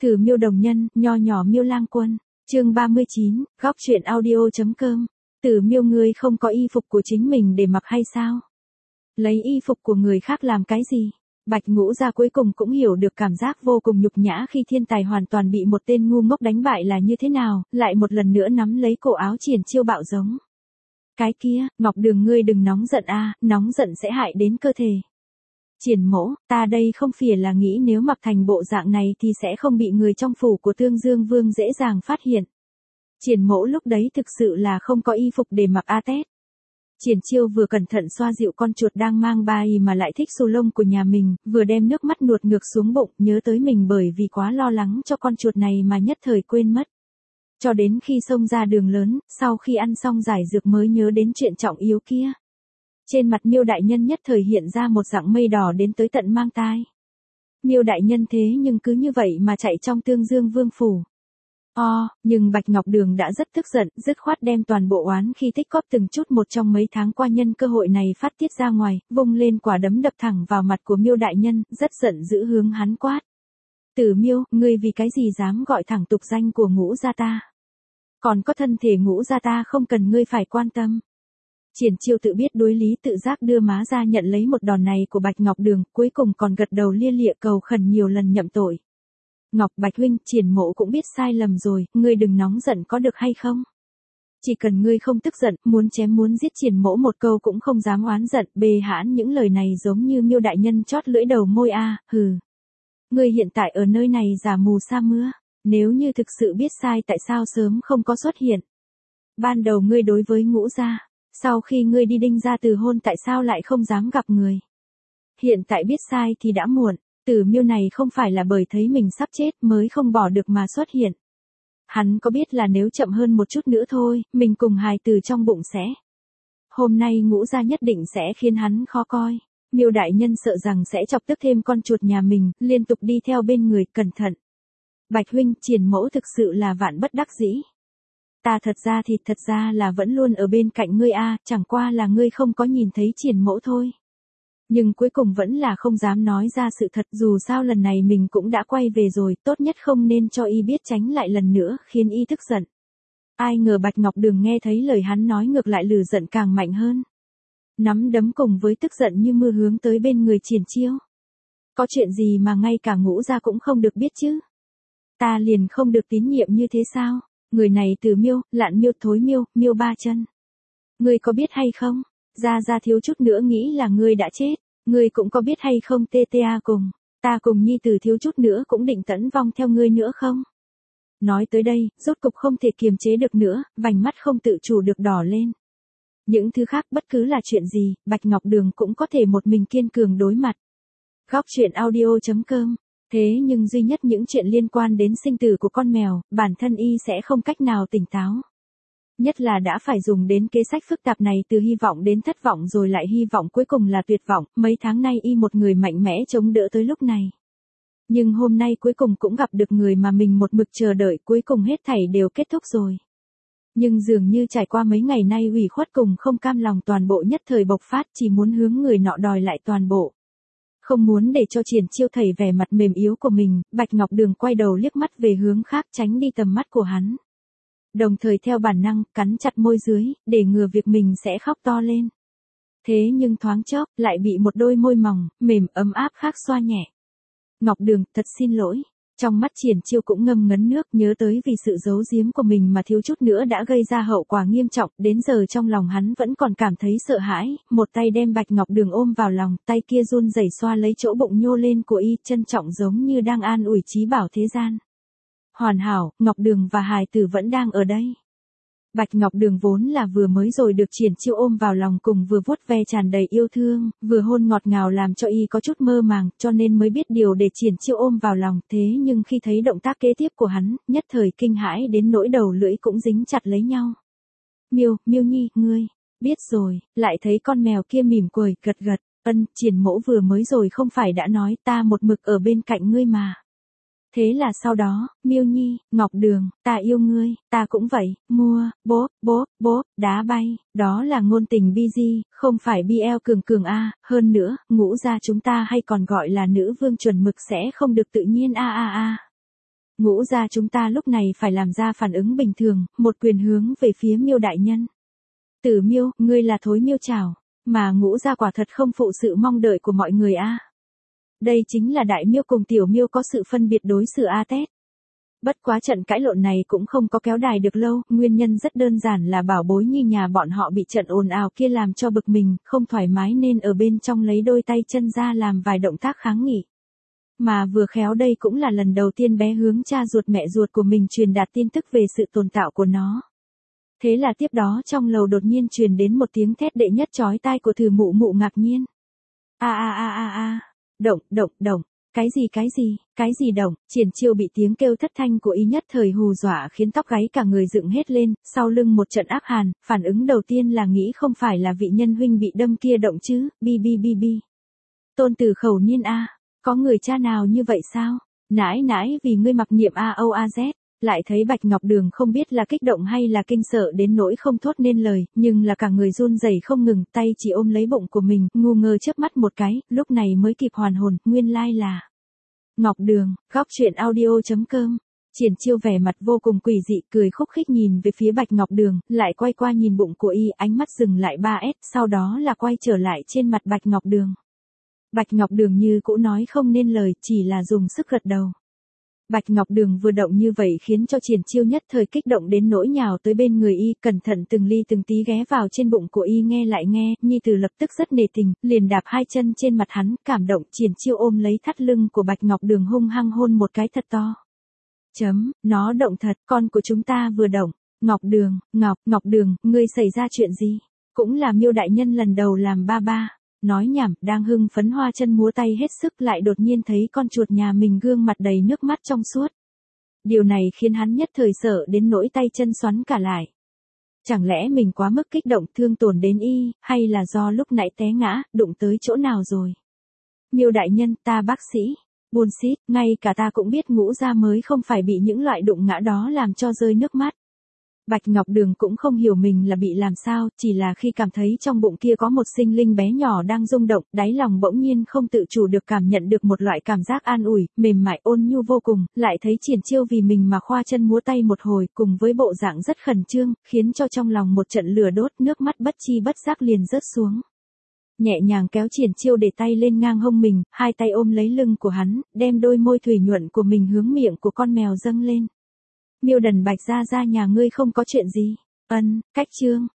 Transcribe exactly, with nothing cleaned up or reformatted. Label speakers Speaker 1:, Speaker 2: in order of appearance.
Speaker 1: Từ Miêu Đồng Nhân, nho nhỏ Miêu Lang Quân, chương ba mươi chín, góc truyện audio.com. Từ Miêu, ngươi không có y phục của chính mình để mặc hay sao? Lấy y phục của người khác làm cái gì? Bạch Ngũ Gia cuối cùng cũng hiểu được cảm giác vô cùng nhục nhã khi thiên tài hoàn toàn bị một tên ngu ngốc đánh bại là như thế nào, lại một lần nữa nắm lấy cổ áo Triển Chiêu bạo giống. Cái kia, Ngọc Đường, ngươi đừng nóng giận a, nóng giận sẽ hại đến cơ thể. Triển Mỗ, ta đây không phải là nghĩ nếu mặc thành bộ dạng này thì sẽ không bị người trong phủ của Tương Dương Vương dễ dàng phát hiện. Triển Mỗ lúc đấy thực sự là không có y phục để mặc a tét. Triển Chiêu vừa cẩn thận xoa dịu con chuột đang mang bai mà lại thích xù lông của nhà mình, vừa đem nước mắt nuột ngược xuống bụng, nhớ tới mình bởi vì quá lo lắng cho con chuột này mà nhất thời quên mất. Cho đến khi xông ra đường lớn, sau khi ăn xong giải dược mới nhớ đến chuyện trọng yếu kia. Trên mặt Miêu đại nhân nhất thời hiện ra một dạng mây đỏ đến tới tận mang tai. Miêu đại nhân thế nhưng cứ như vậy mà chạy trong Tương Dương Vương phủ. O, nhưng Bạch Ngọc Đường đã rất tức giận, dứt khoát đem toàn bộ oán khi tích cóp từng chút một trong mấy tháng qua nhân cơ hội này phát tiết ra ngoài, vung lên quả đấm đập thẳng vào mặt của Miêu đại nhân, rất giận dữ hướng hắn quát. Tử Miêu, ngươi vì cái gì dám gọi thẳng tục danh của Ngũ gia ta? Còn có thân thể Ngũ gia ta không cần ngươi phải quan tâm. Triển Chiêu tự biết đối lý tự giác đưa má ra nhận lấy một đòn này của Bạch Ngọc Đường, cuối cùng còn gật đầu lia lịa cầu khẩn nhiều lần nhậm tội. Ngọc Bạch huynh, Triển Mộ cũng biết sai lầm rồi, ngươi đừng nóng giận có được hay không? Chỉ cần ngươi không tức giận, muốn chém muốn giết Triển Mộ một câu cũng không dám oán giận, bề hãn những lời này giống như Miêu đại nhân chót lưỡi đầu môi a, hừ. Ngươi hiện tại ở nơi này giả mù sa mưa, nếu như thực sự biết sai tại sao sớm không có xuất hiện? Ban đầu ngươi đối với Ngũ gia, sau khi ngươi đi Đinh gia từ hôn tại sao lại không dám gặp người? Hiện tại biết sai thì đã muộn. Tử Miêu này không phải là bởi thấy mình sắp chết mới không bỏ được mà xuất hiện. Hắn có biết là nếu chậm hơn một chút nữa thôi, mình cùng hài tử trong bụng sẽ. Hôm nay Ngũ gia nhất định sẽ khiến hắn khó coi. Miêu đại nhân sợ rằng sẽ chọc tức thêm con chuột nhà mình, liên tục đi theo bên người, cẩn thận. Bạch huynh, Triển Mẫu thực sự là vạn bất đắc dĩ. Ta thật ra thì thật ra là vẫn luôn ở bên cạnh ngươi a, chẳng qua là ngươi không có nhìn thấy Triển Mẫu thôi. Nhưng cuối cùng vẫn là không dám nói ra sự thật, dù sao lần này mình cũng đã quay về rồi, tốt nhất không nên cho y biết tránh lại lần nữa, khiến y tức giận. Ai ngờ Bạch Ngọc Đường nghe thấy lời hắn nói ngược lại lừ giận càng mạnh hơn. Nắm đấm cùng với tức giận như mưa hướng tới bên người Triển Chiêu. Có chuyện gì mà ngay cả Ngũ gia cũng không được biết chứ? Ta liền không được tín nhiệm như thế sao? Người này Từ Miêu, Lạn Miêu, Thối Miêu, Miêu ba chân. Ngươi có biết hay không? Gia Gia thiếu chút nữa nghĩ là ngươi đã chết. Ngươi cũng có biết hay không tê tê a cùng, ta cùng nhi tử thiếu chút nữa cũng định tẫn vong theo ngươi nữa không? Nói tới đây, rốt cục không thể kiềm chế được nữa, vành mắt không tự chủ được đỏ lên. Những thứ khác bất cứ là chuyện gì, Bạch Ngọc Đường cũng có thể một mình kiên cường đối mặt. Góc truyện audio.com. Thế nhưng duy nhất những chuyện liên quan đến sinh tử của con mèo, bản thân y sẽ không cách nào tỉnh táo. Nhất là đã phải dùng đến kế sách phức tạp này từ hy vọng đến thất vọng rồi lại hy vọng cuối cùng là tuyệt vọng, mấy tháng nay y một người mạnh mẽ chống đỡ tới lúc này. Nhưng hôm nay cuối cùng cũng gặp được người mà mình một mực chờ đợi, cuối cùng hết thảy đều kết thúc rồi. Nhưng dường như trải qua mấy ngày nay ủy khuất cùng không cam lòng toàn bộ nhất thời bộc phát, chỉ muốn hướng người nọ đòi lại toàn bộ. Không muốn để cho Triển Chiêu thấy vẻ mặt mềm yếu của mình, Bạch Ngọc Đường quay đầu liếc mắt về hướng khác tránh đi tầm mắt của hắn. Đồng thời theo bản năng, cắn chặt môi dưới, để ngừa việc mình sẽ khóc to lên. Thế nhưng thoáng chốc, lại bị một đôi môi mỏng, mềm ấm áp khác xoa nhẹ. Ngọc Đường, thật xin lỗi. Trong mắt Triển Chiêu cũng ngâm ngấn nước, nhớ tới vì sự giấu giếm của mình mà thiếu chút nữa đã gây ra hậu quả nghiêm trọng, đến giờ trong lòng hắn vẫn còn cảm thấy sợ hãi, một tay đem Bạch Ngọc Đường ôm vào lòng, tay kia run rẩy xoa lấy chỗ bụng nhô lên của y, trân trọng giống như đang an ủi trí bảo thế gian. Hoàn hảo, Ngọc Đường và hài tử vẫn đang ở đây. Bạch Ngọc Đường vốn là vừa mới rồi được Triển Chiêu ôm vào lòng cùng vừa vuốt ve tràn đầy yêu thương, vừa hôn ngọt ngào làm cho y có chút mơ màng, cho nên mới biết điều để Triển Chiêu ôm vào lòng, thế nhưng khi thấy động tác kế tiếp của hắn, nhất thời kinh hãi đến nỗi đầu lưỡi cũng dính chặt lấy nhau. Miêu, Miêu Nhi, ngươi, biết rồi, lại thấy con mèo kia mỉm cười, gật gật, ân, Triển Mẫu vừa mới rồi không phải đã nói ta một mực ở bên cạnh ngươi mà. Thế là sau đó, Miêu Nhi, Ngọc Đường, ta yêu ngươi, ta cũng vậy, mua, bốp, bốp, bốp, đá bay, đó là ngôn tình bi di, không phải bi eo cường cường a, hơn nữa, Ngũ gia chúng ta hay còn gọi là nữ vương chuẩn mực sẽ không được tự nhiên a a a. Ngũ gia chúng ta lúc này phải làm ra phản ứng bình thường, một quyền hướng về phía Miêu đại nhân. Tử Miêu, ngươi là thối miêu chảo, mà Ngũ gia quả thật không phụ sự mong đợi của mọi người a. Đây chính là đại miêu cùng tiểu miêu có sự phân biệt đối xử a tét. Bất quá trận cãi lộn này cũng không có kéo dài được lâu, nguyên nhân rất đơn giản là bảo bối như nhà bọn họ bị trận ồn ào kia làm cho bực mình, không thoải mái nên ở bên trong lấy đôi tay chân ra làm vài động tác kháng nghị. Mà vừa khéo đây cũng là lần đầu tiên bé hướng cha ruột mẹ ruột của mình truyền đạt tin tức về sự tồn tại của nó. Thế là tiếp đó trong lầu đột nhiên truyền đến một tiếng thét đệ nhất chói tai của Từ Mụ Mụ ngạc nhiên. A a a a a, động, động, động. Cái gì cái gì, cái gì động, Triển Chiêu bị tiếng kêu thất thanh của y nhất thời hù dọa khiến tóc gáy cả người dựng hết lên, sau lưng một trận ác hàn, phản ứng đầu tiên là nghĩ không phải là vị nhân huynh bị đâm kia động chứ, bi bi bi bi. Tôn Tử Khẩu Niên a, có người cha nào như vậy sao? Nãi nãi vì ngươi mặc niệm A O A Z, lại thấy Bạch Ngọc Đường không biết là kích động hay là kinh sợ đến nỗi không thốt nên lời, nhưng là cả người run rẩy không ngừng, tay chỉ ôm lấy bụng của mình, ngu ngơ chớp mắt một cái, lúc này mới kịp hoàn hồn, nguyên lai là Ngọc Đường. Góc truyện audio chấm com. Triển Chiêu vẻ mặt vô cùng quỷ dị, cười khúc khích nhìn về phía Bạch Ngọc Đường, lại quay qua nhìn bụng của y, ánh mắt dừng lại ba s, sau đó là quay trở lại trên mặt Bạch Ngọc Đường. Bạch Ngọc Đường như cũ nói không nên lời, chỉ là dùng sức gật đầu. Bạch Ngọc Đường vừa động như vậy khiến cho Triển Chiêu nhất thời kích động đến nỗi nhào tới bên người y, cẩn thận từng ly từng tí ghé vào trên bụng của y nghe lại nghe, Nhi Tử lập tức rất nề tình, liền đạp hai chân trên mặt hắn, cảm động. Triển Chiêu ôm lấy thắt lưng của Bạch Ngọc Đường hung hăng hôn một cái thật to. Chấm, nó động thật, con của chúng ta vừa động. Ngọc Đường, Ngọc, Ngọc Đường, ngươi xảy ra chuyện gì? Cũng là Miêu đại nhân lần đầu làm ba ba. Nói nhảm, đang hưng phấn hoa chân múa tay hết sức lại đột nhiên thấy con chuột nhà mình gương mặt đầy nước mắt trong suốt. Điều này khiến hắn nhất thời sợ đến nỗi tay chân xoắn cả lại. Chẳng lẽ mình quá mức kích động thương tổn đến y, hay là do lúc nãy té ngã, đụng tới chỗ nào rồi? Miêu đại nhân, ta bác sĩ. Buồn xít, ngay cả ta cũng biết Ngũ gia mới không phải bị những loại đụng ngã đó làm cho rơi nước mắt. Bạch Ngọc Đường cũng không hiểu mình là bị làm sao, chỉ là khi cảm thấy trong bụng kia có một sinh linh bé nhỏ đang rung động, đáy lòng bỗng nhiên không tự chủ được cảm nhận được một loại cảm giác an ủi, mềm mại ôn nhu vô cùng, lại thấy Triển Chiêu vì mình mà khoa chân múa tay một hồi, cùng với bộ dạng rất khẩn trương, khiến cho trong lòng một trận lửa đốt, nước mắt bất chi bất giác liền rớt xuống. Nhẹ nhàng kéo Triển Chiêu để tay lên ngang hông mình, hai tay ôm lấy lưng của hắn, đem đôi môi thủy nhuận của mình hướng miệng của con mèo dâng lên. Miêu Đần Bạch gia gia nhà ngươi không có chuyện gì? Ân, cách chương.